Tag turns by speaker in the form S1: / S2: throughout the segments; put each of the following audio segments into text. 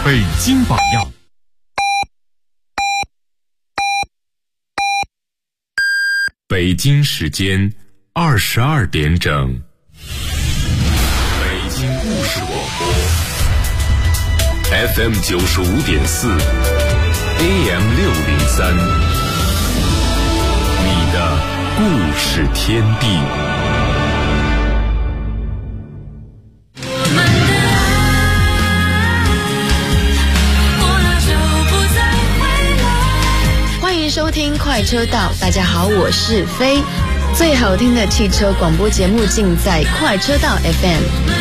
S1: 北京榜样。北京时间22点整，北京故事广播 FM 95.4 AM 603，你的故事天地。
S2: 收听快车道，大家好，我是飞。最好听的汽车广播节目尽在快车道 FM。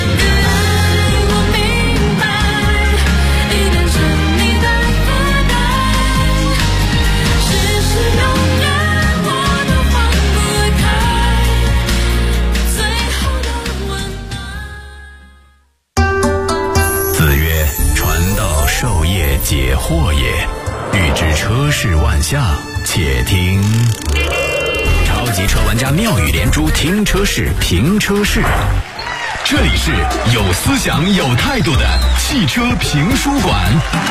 S3: 子曰：传道授业解惑也。欲知车事万象，且听超级车玩家妙语连珠，听车事评车事。这里是有思想有态度的汽车评书馆。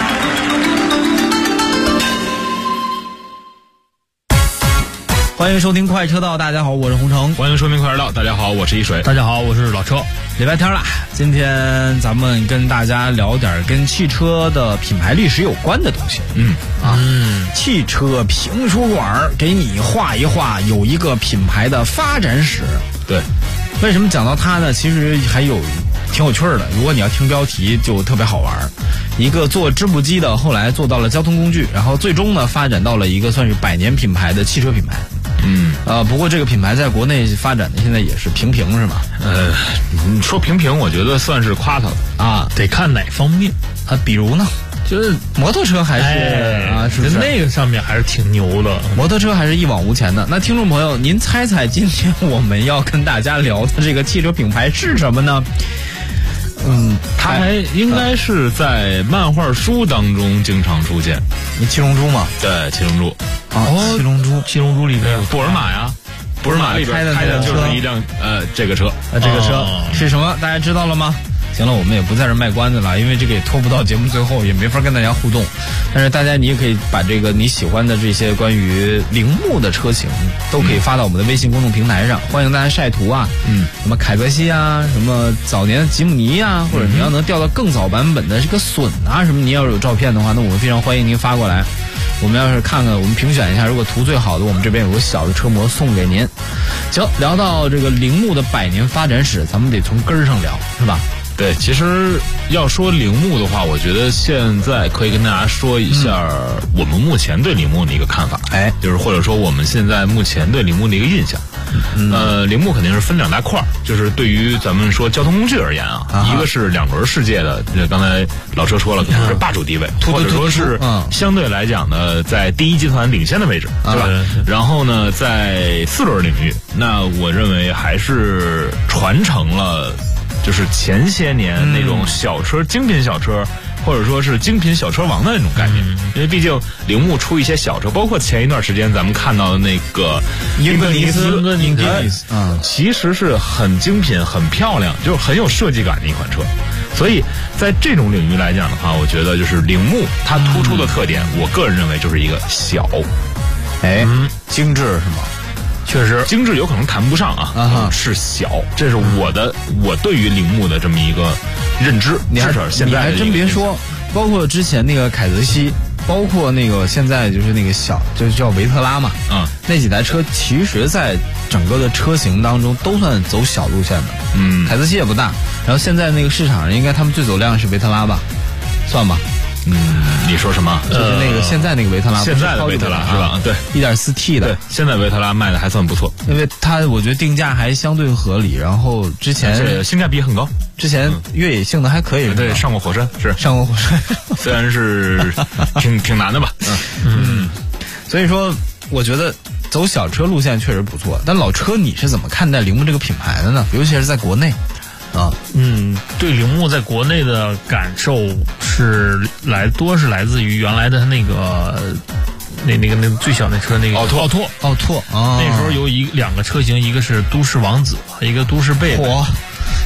S4: 欢迎收听快车道，大家好，我是洪城。
S5: 欢迎收听快车道，大家好，我是一水。
S4: 大家好，我是老车。礼拜天了，今天咱们跟大家聊点跟汽车的品牌历史有关的东西。汽车评书馆给你画一画有一个品牌的发展史。
S5: 对，
S4: 为什么讲到它呢？其实还有挺有趣的。如果你要听标题，就特别好玩。一个做织布机的，后来做到了交通工具，然后最终呢发展到了一个算是100年品牌的汽车品牌。不过这个品牌在国内发展的现在也是平平是吗？
S5: 你说平平，我觉得算是夸他了
S4: 啊，
S6: 得看哪方面
S4: 啊，比如呢，就是摩托车还是是不是
S6: 那个上面还是挺牛的？
S4: 摩托车还是一往无前的。那听众朋友，您猜猜今天我们要跟大家聊的这个汽车品牌是什么呢？
S5: 它还应该是在漫画书当中经常出现。
S4: 七龙珠嘛？
S5: 对，七龙珠。
S4: 七龙珠，
S6: 七龙珠里面
S5: 布尔玛呀，布尔玛里边开的就是一辆这个车。
S4: 这个车是什么？大家知道了吗？行了，我们也不在这卖关子了，因为这个也拖不到节目最后，也没法跟大家互动。但是大家你也可以把这个你喜欢的这些关于铃木的车型都可以发到我们的微信公众平台上，欢迎大家晒图啊，什么凯泽西啊，什么早年的吉姆尼啊，或者你要能调到更早版本的这个隼啊什么，你要是有照片的话，那我们非常欢迎您发过来。我们要是看看，我们评选一下，如果图最好的，我们这边有个小的车模送给您。行，聊到这个铃木的100年发展史，咱们得从根儿上聊，是吧？
S5: 对，其实要说铃木的话，我觉得现在可以跟大家说一下我们目前对铃木的一个看法，就是或者说我们现在目前对铃木的一个印象。铃木肯定是分2大块，就是对于咱们说交通工具而言一个是2轮世界的，刚才老车说了，可能是霸主地位，或者说是相对来讲呢，在第一集团领先的位置，对吧？然后呢，在4轮领域，那我认为还是传承了就是前些年那种小车精品小车，或者说是精品小车王的那种概念。因为毕竟铃木出一些小车，包括前一段时间咱们看到的那个英格尼斯，其实是很精品很漂亮，就是很有设计感的一款车。所以在这种领域来讲的话，我觉得就是铃木它突出的特点，我个人认为就是一个小，
S4: 精致是吗？
S6: 确实，
S5: 精致有可能谈不上是小，这是我对于铃木的这么一个认知。
S4: 你还真别说，包括之前那个凯泽西，包括那个现在就是那个小，就叫维特拉嘛，那几台车其实在整个的车型当中都算走小路线的。凯泽西也不大，然后现在那个市场上应该他们最走量是维特拉吧，算吧。
S5: 你说什么？
S4: 就是那个现在那个维特拉，
S5: 现在的维特拉是吧？对
S4: ，1.4T 的。
S5: 对，现在维特拉卖的还算不错，
S4: 因为它我觉得定价还相对合理，然后之前
S5: 性价比很高，
S4: 之前越野性能还可以。
S5: 对，上过火山
S4: 上过火山，
S5: 虽然是挺难的吧。
S4: 所以说我觉得走小车路线确实不错。但老车你是怎么看待铃木这个品牌的呢？尤其是在国内。
S6: 对铃木在国内的感受是多是来自于原来的那个最小那车那个奥拓
S4: 那
S6: 时候有2个车型，一个是都市王子，一个都市贝贝。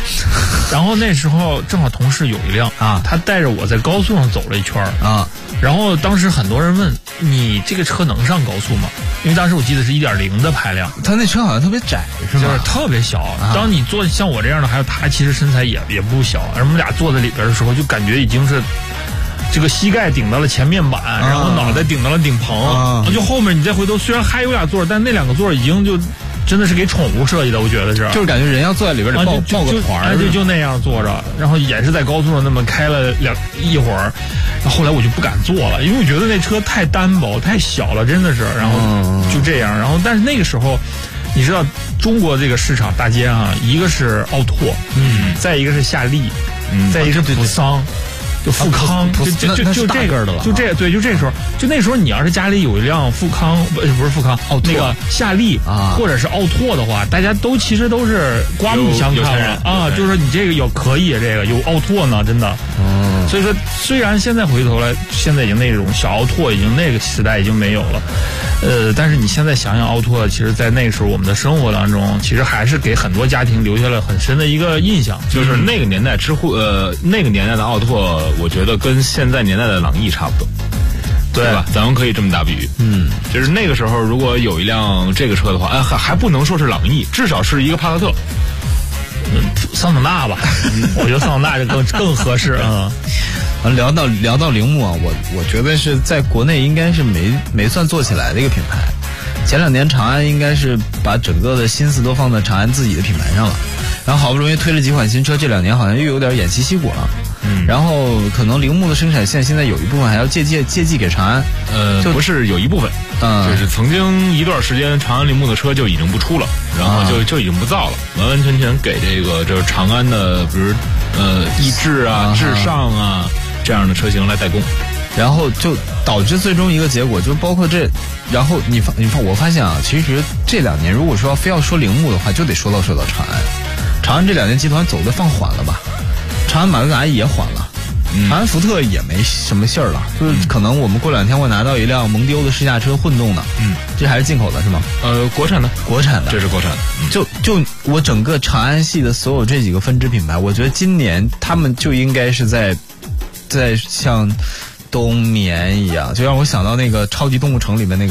S6: 然后那时候正好同事有一辆
S4: 啊，
S6: 他带着我在高速上走了一圈啊，然后当时很多人问你这个车能上高速吗？因为当时我记得是1.0的排量，
S4: 他那车好像特别窄，是吧？
S6: 就是特别小。当你坐像我这样的，还有他，其实身材也不小，而我们俩坐在里边的时候，就感觉已经是这个膝盖顶到了前面板，然后脑袋顶到了顶棚，就后面你再回头，虽然还有俩座，但那2个座已经就真的是给宠物设计的，我觉得是，
S4: 就是感觉人要坐在里边得抱个团儿，
S6: 就那样坐着，然后也是在高速上那么开了一会儿，然后后来我就不敢坐了，因为我觉得那车太单薄太小了，真的是，然后就这样，然后但是那个时候。你知道中国这个市场大街啊，一个是奥拓，再一个是夏利，再一个是普桑，就富康，就这个的了，就这对，就这时候，就那时候你要是家里有一辆富康，不是富康，那个夏利或者是奥拓的话，大家其实都是刮目相看了啊，就是说你这个有可以，这个有奥拓呢，真的。所以说，虽然现在回头来，现在已经那种小奥拓已经那个时代已经没有了，但是你现在想想奥拓，其实在那个时候我们的生活当中，其实还是给很多家庭留下了很深的一个印象。
S5: 就是那个年代那个年代的奥拓，我觉得跟现在年代的朗逸差不多。对吧？咱们可以这么打比喻，就是那个时候如果有一辆这个车的话，还不能说是朗逸，至少是一个帕萨特。
S6: 桑塔纳吧，我觉得桑塔纳更合适啊。
S4: 聊到铃木啊，我觉得是在国内应该是没算做起来的一个品牌。前2年长安应该是把整个的心思都放在长安自己的品牌上了，然后好不容易推了几款新车，这2年好像又有点偃旗息鼓了。然后可能铃木的生产线现在有一部分还要借记给长安，
S5: 不是有一部分，就是曾经一段时间长安铃木的车就已经不出了，然后就已经不造了，完完全全给就是长安的，比如逸致啊、至上啊这样的车型来代工，
S4: 然后就导致最终一个结果，就包括这，然后我发现啊，其实这2年如果说非要说铃木的话，就得说到长安。长安这2年集团走的放缓了吧？长安马自达也缓了，长安福特也没什么信儿了，就是可能我们过2天会拿到一辆蒙迪欧的试驾车混动的，这还是进口的是吗？
S5: 国产的，这是国产
S4: 的。就我整个长安系的所有这几个分支品牌，我觉得今年他们就应该是在像冬眠一样，就让我想到那个超级动物城里面那个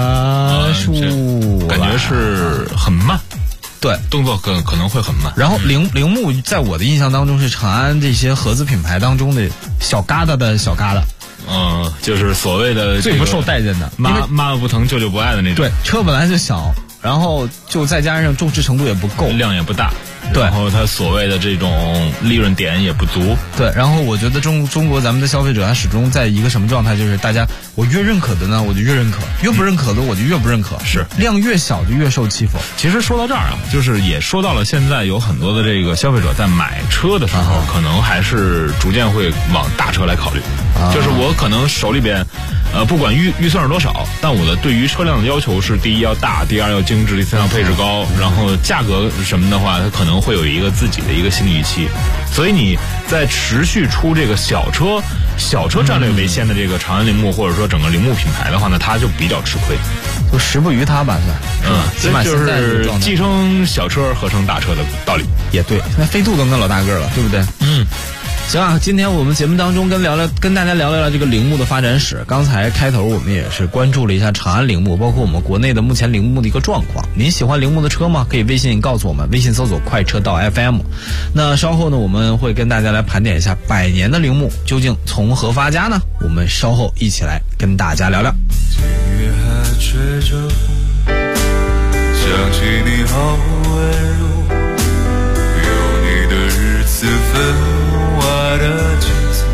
S4: 树，
S5: 感觉是很慢。
S4: 对，
S5: 动作可能会很慢。
S4: 然后铃木在我的印象当中是长安这些合资品牌当中的小疙瘩的小疙瘩。
S5: 就是所谓的
S4: 最不受待见的，
S5: 妈妈不疼舅舅不爱的那种。
S4: 对，车本来就小，然后就再加上重视程度也不够，
S5: 量也不大。
S4: 对，
S5: 然后它所谓的这种利润点也不足。
S4: 对，然后我觉得中国咱们的消费者他始终在一个什么状态，就是大家我越认可的呢，我就越认可；越不认可的我就越不认可。
S5: 是，
S4: 量越小就越受欺负。
S5: 其实说到这儿啊，就是也说到了现在有很多的这个消费者在买车的时候，可能还是逐渐会往大车来考虑。就是我可能手里边，不管预算是多少，但我的对于车辆的要求是：第一要大，第2要精致，第3要配置高，然后价格什么的话，它可能会有一个自己的一个心理预期。所以你在持续出这个小车战略为先的这个长安铃木或者说整个铃木品牌的话呢，它就比较吃亏，
S4: 就时不于它吧，起码现在
S5: 就是继承小车合成大车的道理。
S4: 也对，那飞度都那老大个了，对不对？行啊，今天我们节目当中跟大家聊聊这个铃木的发展史。刚才开头我们也是关注了一下长安铃木，包括我们国内的目前铃木的一个状况。您喜欢铃木的车吗？可以微信告诉我们，微信搜索快车道 FM。那稍后呢，我们会跟大家来盘点一下100年的铃木究竟从何发家呢？我们稍后一起来跟大家聊聊。
S7: 今夜还吹着风，想起你好温柔，有你的日子分外的轻松，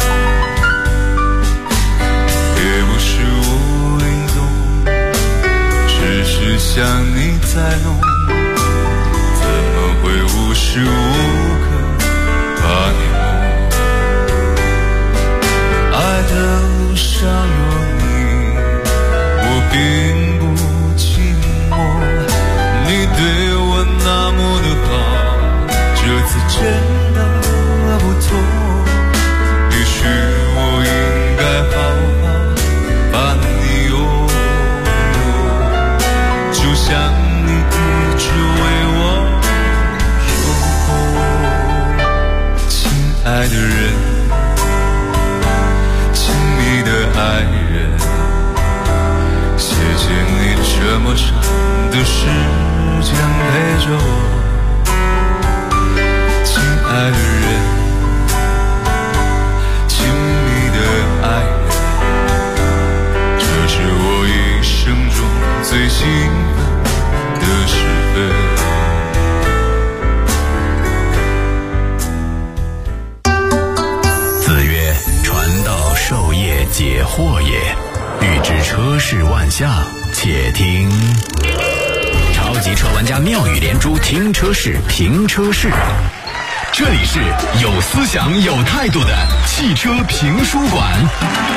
S7: 也不是无影踪，只是想你在浓，怎么会无时无刻把你梦？爱的路上有你，我并不寂寞，你对我那么的好，这次真的不错， 么长的时间陪着我，亲爱的人，亲密的爱人，这是我一生中最兴奋的时分。
S3: 子曰：传道授业解惑也，欲知车事万象，且听超级车玩家妙语连珠，听车事评车事。这里是有思想有态度的汽车评书馆。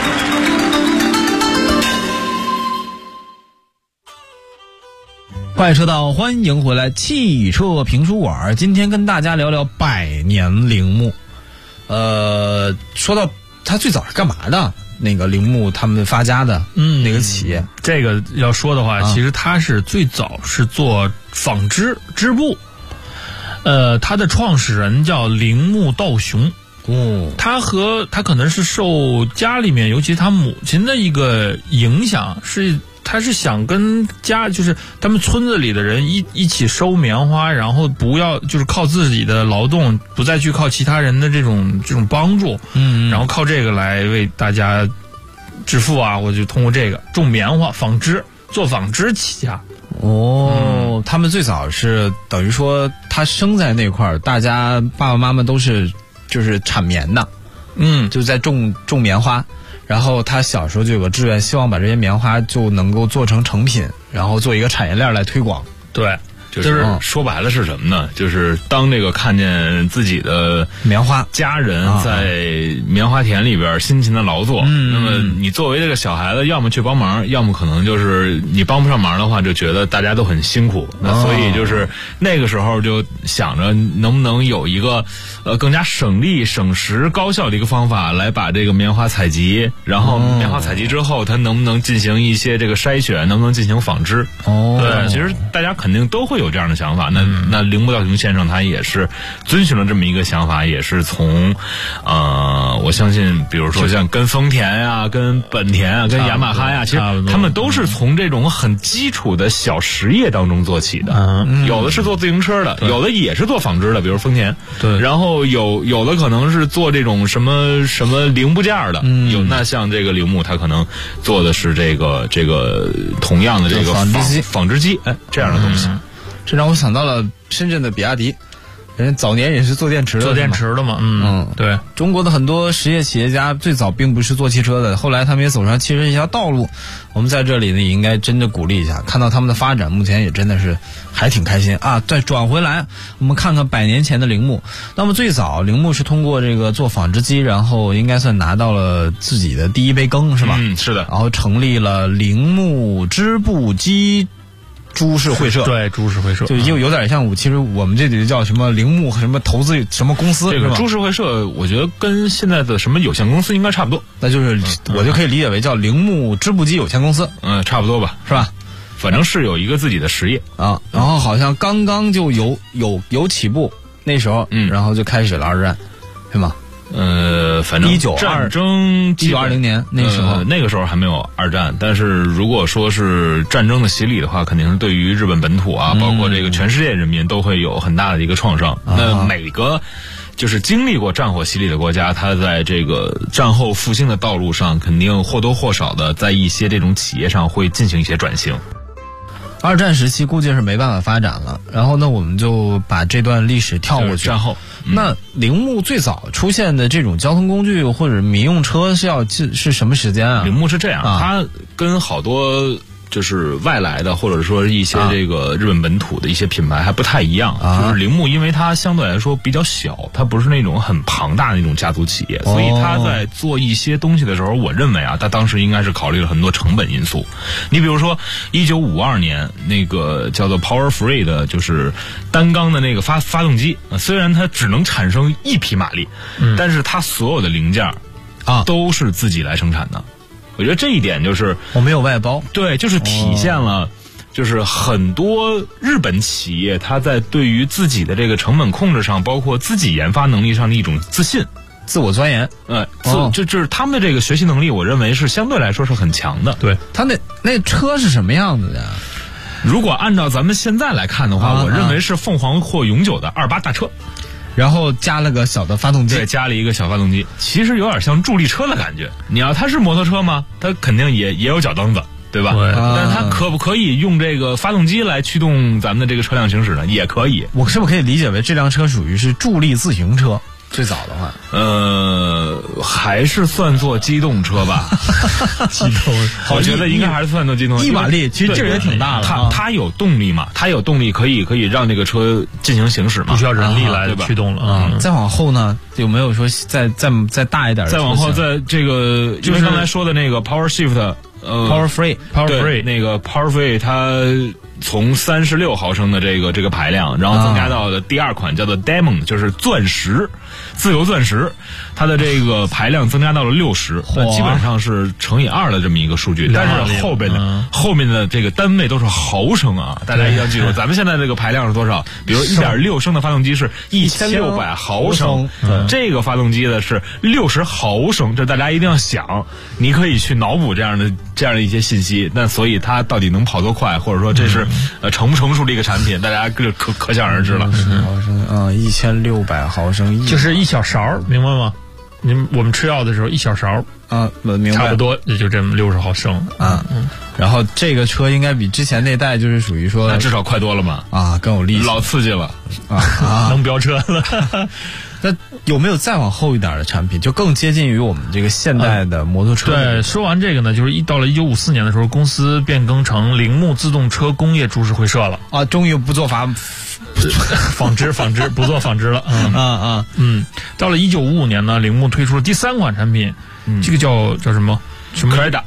S4: 快车道，欢迎回来，汽车评书馆。今天跟大家聊聊百年铃木。说到它最早是干嘛的？那个铃木他们发家的那个企业，
S6: 这个要说的话，其实它是最早是做纺织织布，它的创始人叫铃木道雄。他可能是受家里面，尤其他母亲的一个影响，他是想跟就是他们村子里的人一起收棉花，然后不要就是靠自己的劳动，不再去靠其他人的这种帮助，然后靠这个来为大家致富啊，我就通过这个种棉花、纺织，做纺织起家。
S4: 他们最早是等于说他生在那块儿，大家爸爸妈妈都是就是产棉的，就在种棉花。然后他小时候就有个志愿，希望把这些棉花就能够做成成品，然后做一个产业链来推广。
S5: 对，就是说白了是什么呢？就是当这个看见自己的
S4: 棉花
S5: 家人在棉花田里边辛勤的劳作，那么你作为这个小孩子，要么去帮忙，要么可能就是你帮不上忙的话，就觉得大家都很辛苦。那所以就是那个时候就想着能不能有一个更加省力、省时、高效的一个方法来把这个棉花采集，然后棉花采集之后，它能不能进行一些这个筛选，能不能进行纺织？对，其实大家肯定都会有这样的想法。那铃木道雄先生他也是遵循了这么一个想法，也是从我相信比如说像跟丰田啊、跟本田啊、跟雅马哈呀，其实他们都是从这种很基础的小实业当中做起的。有的是做自行车的，有的也是做纺织的，比如丰田。
S6: 对，
S5: 然后有的可能是做这种什么零部件的。那像这个铃木他可能做的是这个同样的这个纺织机，这样的东西。
S4: 这让我想到了深圳的比亚迪，人早年也是做电池的
S6: 嘛。对，
S4: 中国的很多实业企业家最早并不是做汽车的，后来他们也走上汽车一条道路。我们在这里呢也应该真的鼓励一下，看到他们的发展，目前也真的是还挺开心啊。再转回来，我们看看100年前的铃木。那么最早铃木是通过这个做纺织机，然后应该算拿到了自己的第一杯羹，是吧？
S5: 是的。
S4: 然后成立了铃木织布机株式会社。
S6: 对，株式会社
S4: 就有点像其实我们这里叫什么铃木什么投资什么公司，
S5: 这个株式会社我觉得跟现在的什么有限公司应该差不多。
S4: 那就是我就可以理解为叫铃木织布机有限公司。
S5: 差不多吧，
S4: 是吧？
S5: 反正是有一个自己的实业
S4: 啊。然后好像刚刚就有起步，那时候然后就开始了二战，是吗？
S5: 反正战争
S4: 1920年那时候，
S5: 那个时候还没有二战，但是如果说是战争的洗礼的话，肯定是对于日本本土啊，包括这个全世界人民都会有很大的一个创伤。那每个就是经历过战火洗礼的国家，它在这个战后复兴的道路上，肯定或多或少的在一些这种企业上会进行一些转型。
S4: 二战时期估计是没办法发展了，然后呢我们就把这段历史跳过去。
S5: 战后
S4: 那铃木最早出现的这种交通工具或者民用车是什么时间啊？
S5: 铃木是这样，它跟好多就是外来的或者说一些这个日本本土的一些品牌还不太一样。就是铃木因为它相对来说比较小，它不是那种很庞大的那种家族企业，所以它在做一些东西的时候，我认为它当时应该是考虑了很多成本因素。你比如说1952年那个叫做 Power Free 的就是单缸的那个发动机，虽然它只能产生1匹马力，但是它所有的零件都是自己来生产的。我觉得这一点就是
S4: 我没有外包，
S5: 对，就是体现了就是很多日本企业它在对于自己的这个成本控制上，包括自己研发能力上的一种自信、
S4: 自我钻研。
S5: 就是他们的这个学习能力，我认为是相对来说是很强的。
S4: 对，他那车是什么样子的呀？
S5: 如果按照咱们现在来看的话，我认为是凤凰或永久的28大车。
S4: 然后加了个小的发动机，
S5: 对，加了一个小发动机，其实有点像助力车的感觉。你要它是摩托车吗？它肯定也有脚蹬子，对吧？
S6: 对。
S5: 但它可不可以用这个发动机来驱动咱们的这个车辆行驶呢？也可以。
S4: 我是不是可以理解为这辆车属于是助力自行车？最早的话，
S5: 还是算作机动车吧。
S6: 机动，
S5: 我觉得应该还是算作机动车。
S4: 1马力，其实劲儿也挺大的。
S5: 它有动力嘛？它有动力可以让这个车进行行驶嘛？
S6: 不需要人力来驱动了。
S4: 再往后呢，有没有说再大一点的？
S5: 再往后，在这个就是刚才说的那个 Power Shift。Power Free 那个 Power Free 它从36毫升的这个排量，然后增加到的第二款叫做 Diamond， 就是钻石，自由钻石，它的这个排量增加到了60，那基本上是乘以2的这么一个数据。但是后面的这个单位都是毫升啊，大家一定要记住，咱们现在这个排量是多少？比如1.6升的发动机是1600毫升，这个发动机的是60毫升，这大家一定要想，你可以去脑补这样的一些信息。那所以它到底能跑多快，或者说这是成不成熟的一个产品，大家可想而知了。
S4: 毫升1600毫升，
S6: 就是一小勺，明白吗？我们吃药的时候一小勺
S4: 啊，明白，
S6: 差不多也就这么60毫升
S4: 啊。然后这个车应该比之前那代就是属于说
S5: 至少快多了嘛
S4: 啊，更有力气，
S5: 老刺激了
S6: 啊，能飙车了。
S4: 那有没有再往后一点的产品，就更接近于我们这个现代的摩托车？
S6: 对，说完这个呢，就是到了1954年的时候，公司变更成铃木自动车工业株式会社了
S4: 啊，终于不做纺
S6: 织不做纺织了。到了1955年呢，铃木推出了第3款产品，这个叫什么
S5: Creda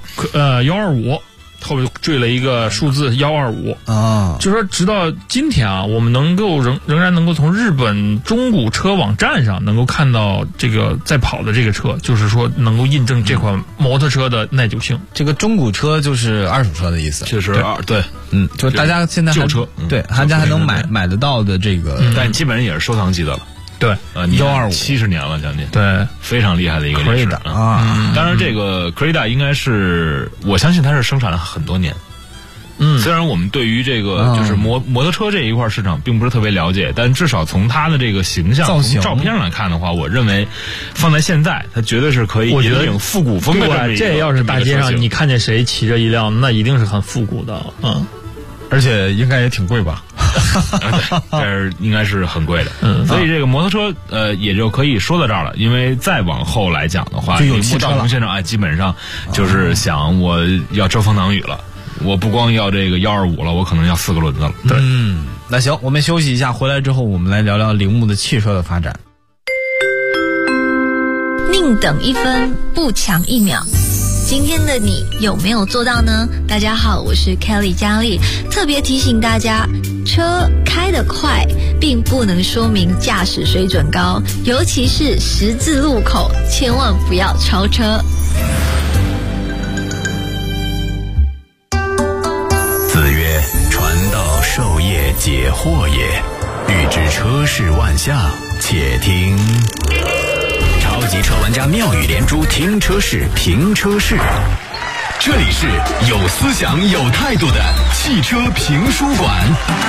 S6: 125。后面缀了一个数字125啊，就说直到今天啊，我们仍然能够从日本中古车网站上能够看到这个在跑的这个车，就是说能够印证这款摩托车的耐久性。
S4: 这个中古车就是二手车的意思，
S5: 就是对，
S4: 就大家现在
S5: 旧车，
S4: 对，大家还能买得到的这个，
S5: 但基本上也是收藏级的了。
S6: 对
S4: ，125
S5: 70年了，将近，
S6: 对，
S5: 非常厉害的一个历史
S4: 啊。
S5: 当然，这个 Creda 应该是，我相信它是生产了很多年。虽然我们对于这个就是摩托车这一块市场并不是特别了解，但至少从它的这个形象、从照片上来看的话，我认为放在现在，它绝对是可以引领复古风的这么一个。
S6: 这要是大街上你看见谁骑着一辆，那一定是很复古的，
S4: 而且应该也挺贵吧。
S5: 但是应该是很贵的，所以这个摩托车也就可以说到这儿了。因为再往后来讲的话，铃木兆宏先生基本上就是想我要遮风挡雨了，我不光要这个125了，我可能要4个轮子了。
S6: 对，
S4: 那行，我们休息一下，回来之后我们来聊聊铃木的汽车的发展。
S8: 宁等1分，不抢1秒。今天的你有没有做到呢？大家好，我是 Kelly 佳丽，特别提醒大家，车开得快并不能说明驾驶水准高，尤其是十字路口，千万不要超车。
S3: 子曰：传道授业解惑也，欲知车事万象，且听超级车玩家妙语连珠，听车事评车事。这里是有思想有态度的汽车评书馆。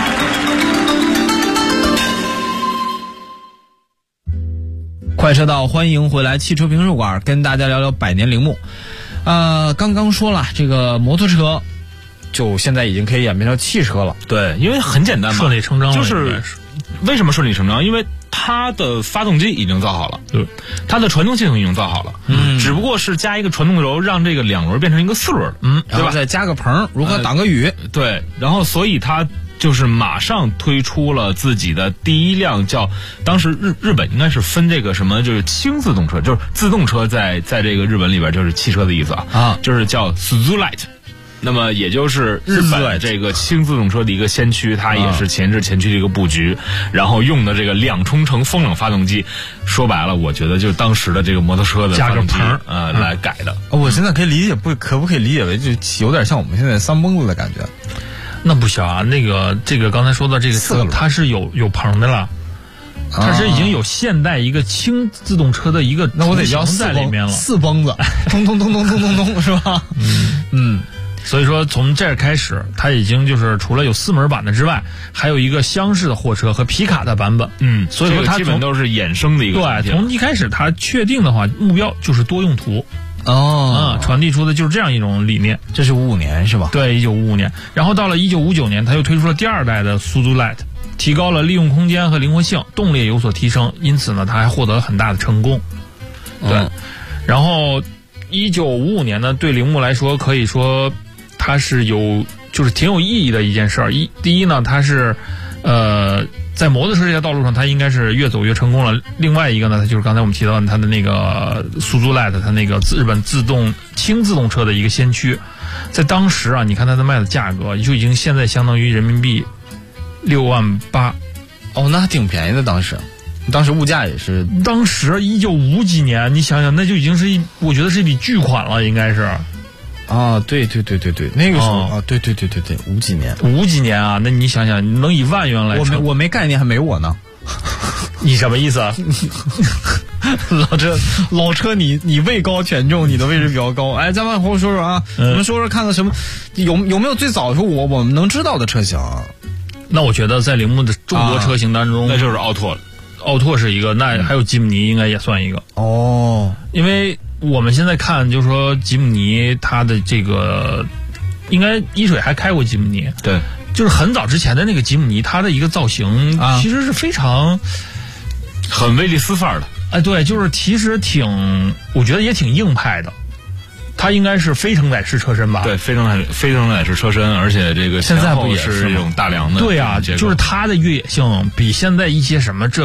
S4: 快车道，欢迎回来，汽车评书馆，跟大家聊聊百年铃木。刚刚说了，这个摩托车就现在已经可以演变成汽车了。
S5: 对，因为很简单嘛，
S6: 顺理成章了。
S5: 就是为什么顺理成章？因为它的发动机已经造好了，对，它的传动系统已经造好了，只不过是加一个传动轴，让这个2轮变成一个4轮，
S4: 然后再加个棚，如何挡个雨？
S5: 对，然后所以它就是马上推出了自己的第一辆叫，当时日本应该是分这个什么，就是轻自动车，就是自动车在这个日本里边就是汽车的意思啊，就是叫 Suzulite。那么也就是日本这个轻自动车的一个先驱，它也是前置前驱的一个布局，然后用的这个2冲程风冷发动机，说白了，我觉得就是当时的这个摩托车的发动机来改的。
S4: 我现在可以理解，可不可以理解为就有点像我们现在三蹦子的感觉？
S6: 那不行啊，这个刚才说的这个车，它是有棚的了。它是已经有现代一个轻自动车的一个，
S4: 那我得要
S6: 在里面了，
S4: 四蹦子，咚咚咚咚咚咚咚，是吧？
S6: 所以说从这儿开始，它已经就是除了有4门版的之外，还有一个厢式的货车和皮卡的版本。所以说它
S5: 基本都是衍生的一个。
S6: 对，从一开始它确定的话，目标就是多用途。传递出的就是这样一种理念。
S4: 这是55年是吧？
S6: 对，1955年。然后到了1959年，它又推出了第2代的速度 Light， 提高了利用空间和灵活性，动力也有所提升，因此呢，它还获得了很大的成功。对，然后1955年呢，对铃木来说可以说它是就是挺有意义的一件事儿。第一呢，它是在摩托车这条道路上，它应该是越走越成功了。另外一个呢，它就是刚才我们提到的它的那个速度 Light， 它那个日本轻自动车的一个先驱。在当时啊，你看它的卖的价格就已经现在相当于人民币68000。
S4: 那还挺便宜的。当时物价也是，
S6: 当时1950几年，你想想，那就已经是我觉得是一笔巨款了，应该是。
S4: 对，那个时候对，50几年
S6: 啊，那你想想，你能以万元来
S4: 我没概念，还没我呢。
S6: 你什么意思啊？
S4: 老车你位高权重，你的位置比较高。哎，咱往后说说啊，我们说说看看什么有没有最早说我们能知道的车型啊？
S6: 那我觉得在铃木的众多车型当中，
S5: 那就是奥拓了。
S6: 奥拓是一个，那还有吉姆尼应该也算一个。因为我们现在看，就是说吉姆尼它的这个，应该一水还开过吉姆尼。
S5: 对，
S6: 就是很早之前的那个吉姆尼，它的一个造型其实是非常
S5: 很威利斯范儿的。
S6: 对，就是其实我觉得也挺硬派的。它应该是非承载式车身吧？
S5: 对，非承载式车身，而且这个
S6: 现在不也
S5: 是这种大梁的？
S6: 对啊，就是它的越野性比现在一些什么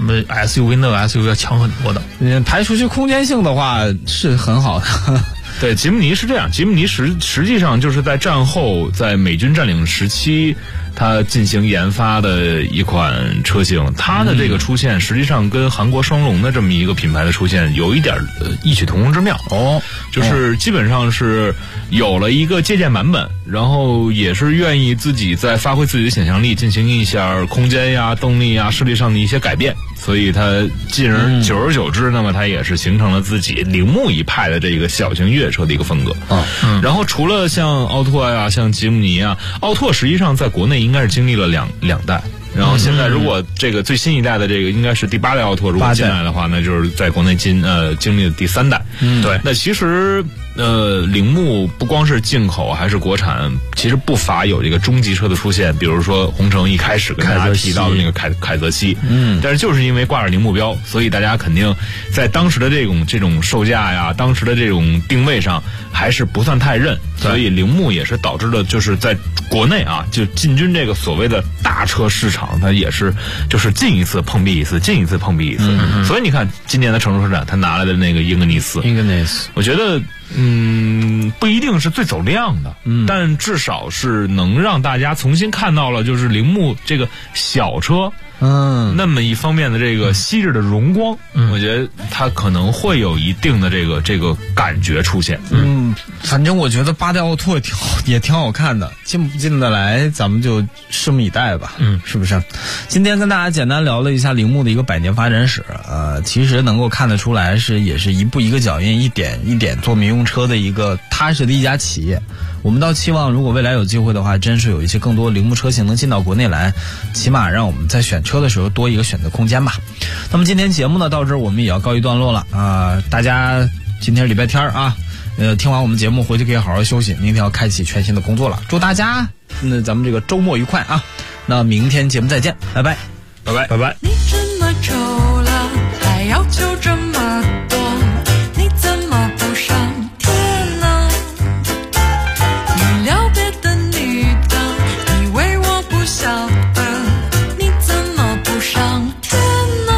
S6: SUV 那个 SUV 要强很多的。
S4: 排除去空间性的话是很好的。
S5: 对，吉姆尼是这样，吉姆尼实际上就是在战后，在美军占领时期，它进行研发的一款车型。它的这个出现，实际上跟韩国双龙的这么一个品牌的出现有一点异曲同工之妙。就是基本上是有了一个借鉴版本，然后也是愿意自己在发挥自己的想象力，进行一下空间呀、动力呀、视力上的一些改变。所以它进而久而久之，那么它也是形成了自己铃木一派的这个小型越野车的一个风格。然后除了像奥拓呀、像吉姆尼啊，奥拓实际上在国内应该是经历了两代。然后现在如果这个最新一代的这个应该是第8代奥拓，如果进来的话，那就是在国内经历了第3代。
S6: 对。
S5: 那其实铃木不光是进口还是国产，其实不乏有这个中级车的出现，比如说鸿程一开始跟大家提到的那个凯泽西。但是就是因为挂着铃木标，所以大家肯定在当时的这种售价呀，当时的这种定位上还是不算太认，所以铃木也是导致了就是在国内啊，就进军这个所谓的大车市场。它也是就是进一次碰壁一次，进一次碰壁一次。所以你看今年的成都车展，他拿来的那个英格尼斯，我觉得不一定是最走量的，但至少是能让大家重新看到了就是铃木这个小车那么一方面的这个昔日的荣光。我觉得它可能会有一定的这个感觉出现。
S4: 反正我觉得8代奥拓也挺好看的，进不进得来咱们就拭目以待吧。是不是？今天跟大家简单聊了一下铃木的一个100年发展史，其实能够看得出来也是一步一个脚印，一点一点做民用车的一个踏实的一家企业。我们倒期望如果未来有机会的话，真是有一些更多铃木车型能进到国内来，起码让我们在选车的时候多一个选择空间吧。那么今天节目呢到这儿我们也要告一段落了大家今天礼拜天啊，听完我们节目回去可以好好休息，明天要开启全新的工作了。祝大家咱们这个周末愉快啊！那明天节目再见，拜拜，
S6: 拜拜，拜拜。
S9: 你这么丑了，还要求这么多，你怎么不上天呢？你撩别的女的，以为我不晓得，你怎么不上天呢？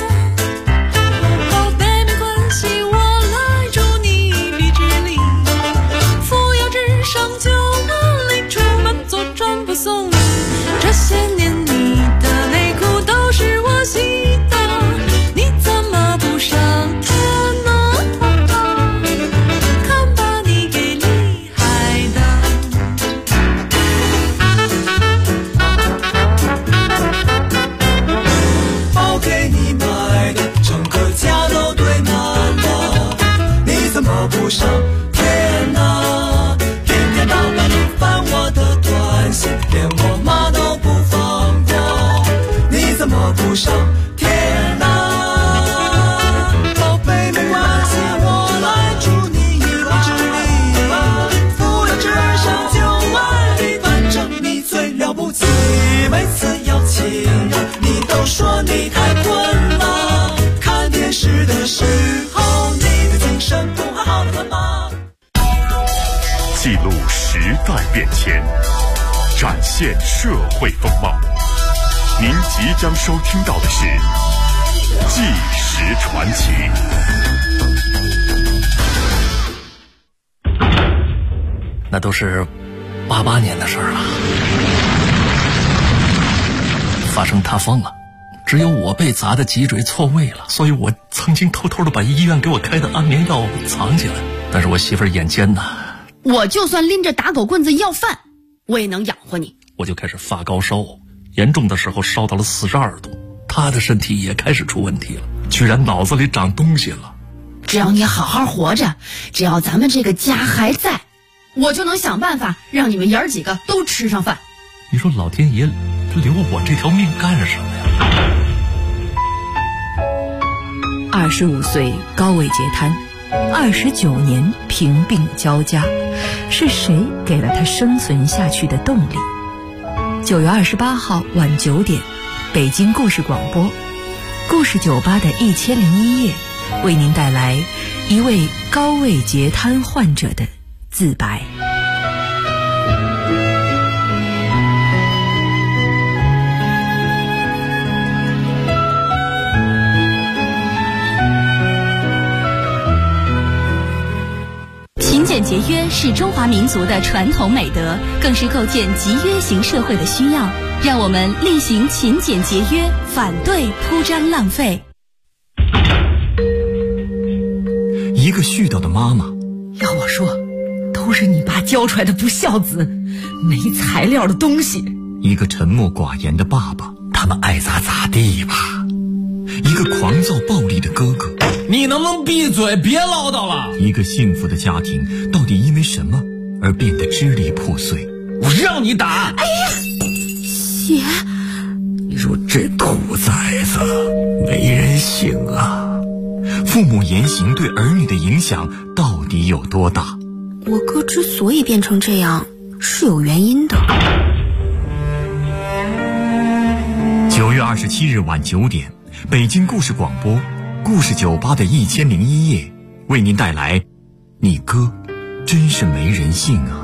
S9: 宝贝没关系，我来助你一臂之力，扶摇直上9万里，出门左转不送你。这些年你的内裤都是我洗的，你怎么不上天呢？看把你给厉害的。
S10: 包给你买的，整个家都堆满了，你怎么不上天呢？天天到晚
S1: 记录时代变迁，展现社会风貌。您即将收听到的是《纪实传奇》。
S11: 那都是88年的事儿了。发生塌方了，只有我被砸的脊椎错位了，所以我曾经偷偷的把医院给我开的安眠药藏起来。但是我媳妇儿眼尖呐，
S12: 我就算拎着打狗棍子要饭，我也能养活你。
S11: 我就开始发高烧，严重的时候烧到了42度。她的身体也开始出问题了，居然脑子里长东西了。
S12: 只要你好好活着，只要咱们这个家还在，我就能想办法让你们爷儿几个都吃上饭。
S11: 你说老天爷留我这条命干什么呀
S13: ？25岁高位截瘫，29年贫病交加，是谁给了他生存下去的动力？9月28号晚9点，北京故事广播，故事酒吧的1001夜，为您带来一位高位截瘫患者的自白。
S14: 勤俭节约是中华民族的传统美德，更是构建集约型社会的需要。让我们厉行勤俭节约，反对铺张浪费。
S11: 一个絮叨的妈妈，
S13: 要我说，都是你爸教出来的不孝子，没材料的东西。
S11: 一个沉默寡言的爸爸，他们爱咋咋地吧。一个狂躁暴力的哥哥，
S4: 你能不能闭嘴，别唠叨了。
S11: 一个幸福的家庭到底因为什么而变得支离破碎？
S4: 我让你打。
S13: 哎呀，血！
S11: 你说这兔崽子没人性啊！父母言行对儿女的影响到底有多大？
S12: 我哥之所以变成这样是有原因的。
S11: 9月27日晚9点，北京故事广播故事酒吧的1001夜，为您带来你哥真是没人性啊。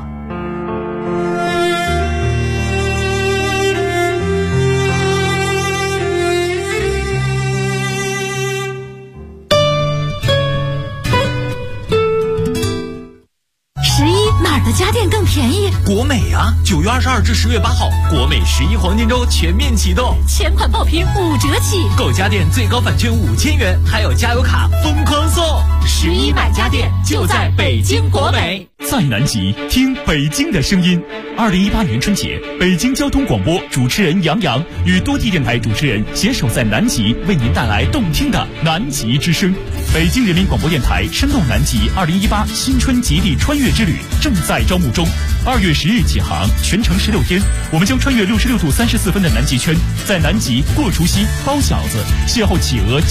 S14: 哪儿的家电更便宜？
S3: 国美啊！9月22至10月8号，国美11黄金周全面启动，
S14: 全款爆品5折起，
S3: 购家电最高返券5000元，还有加油卡疯狂送。
S14: 11买家电就在北京国美。
S15: 在南极听北京的声音。2018年春节，北京交通广播主持人杨洋与多地电台主持人携手在南极，为您带来动听的南极之声。北京人民广播电台深动南极2018新春极地穿越之旅正在招募中，2月10日起航，全程16天，我们将穿越66度34分的南极圈，在南极过除夕、包饺子，邂逅企鹅。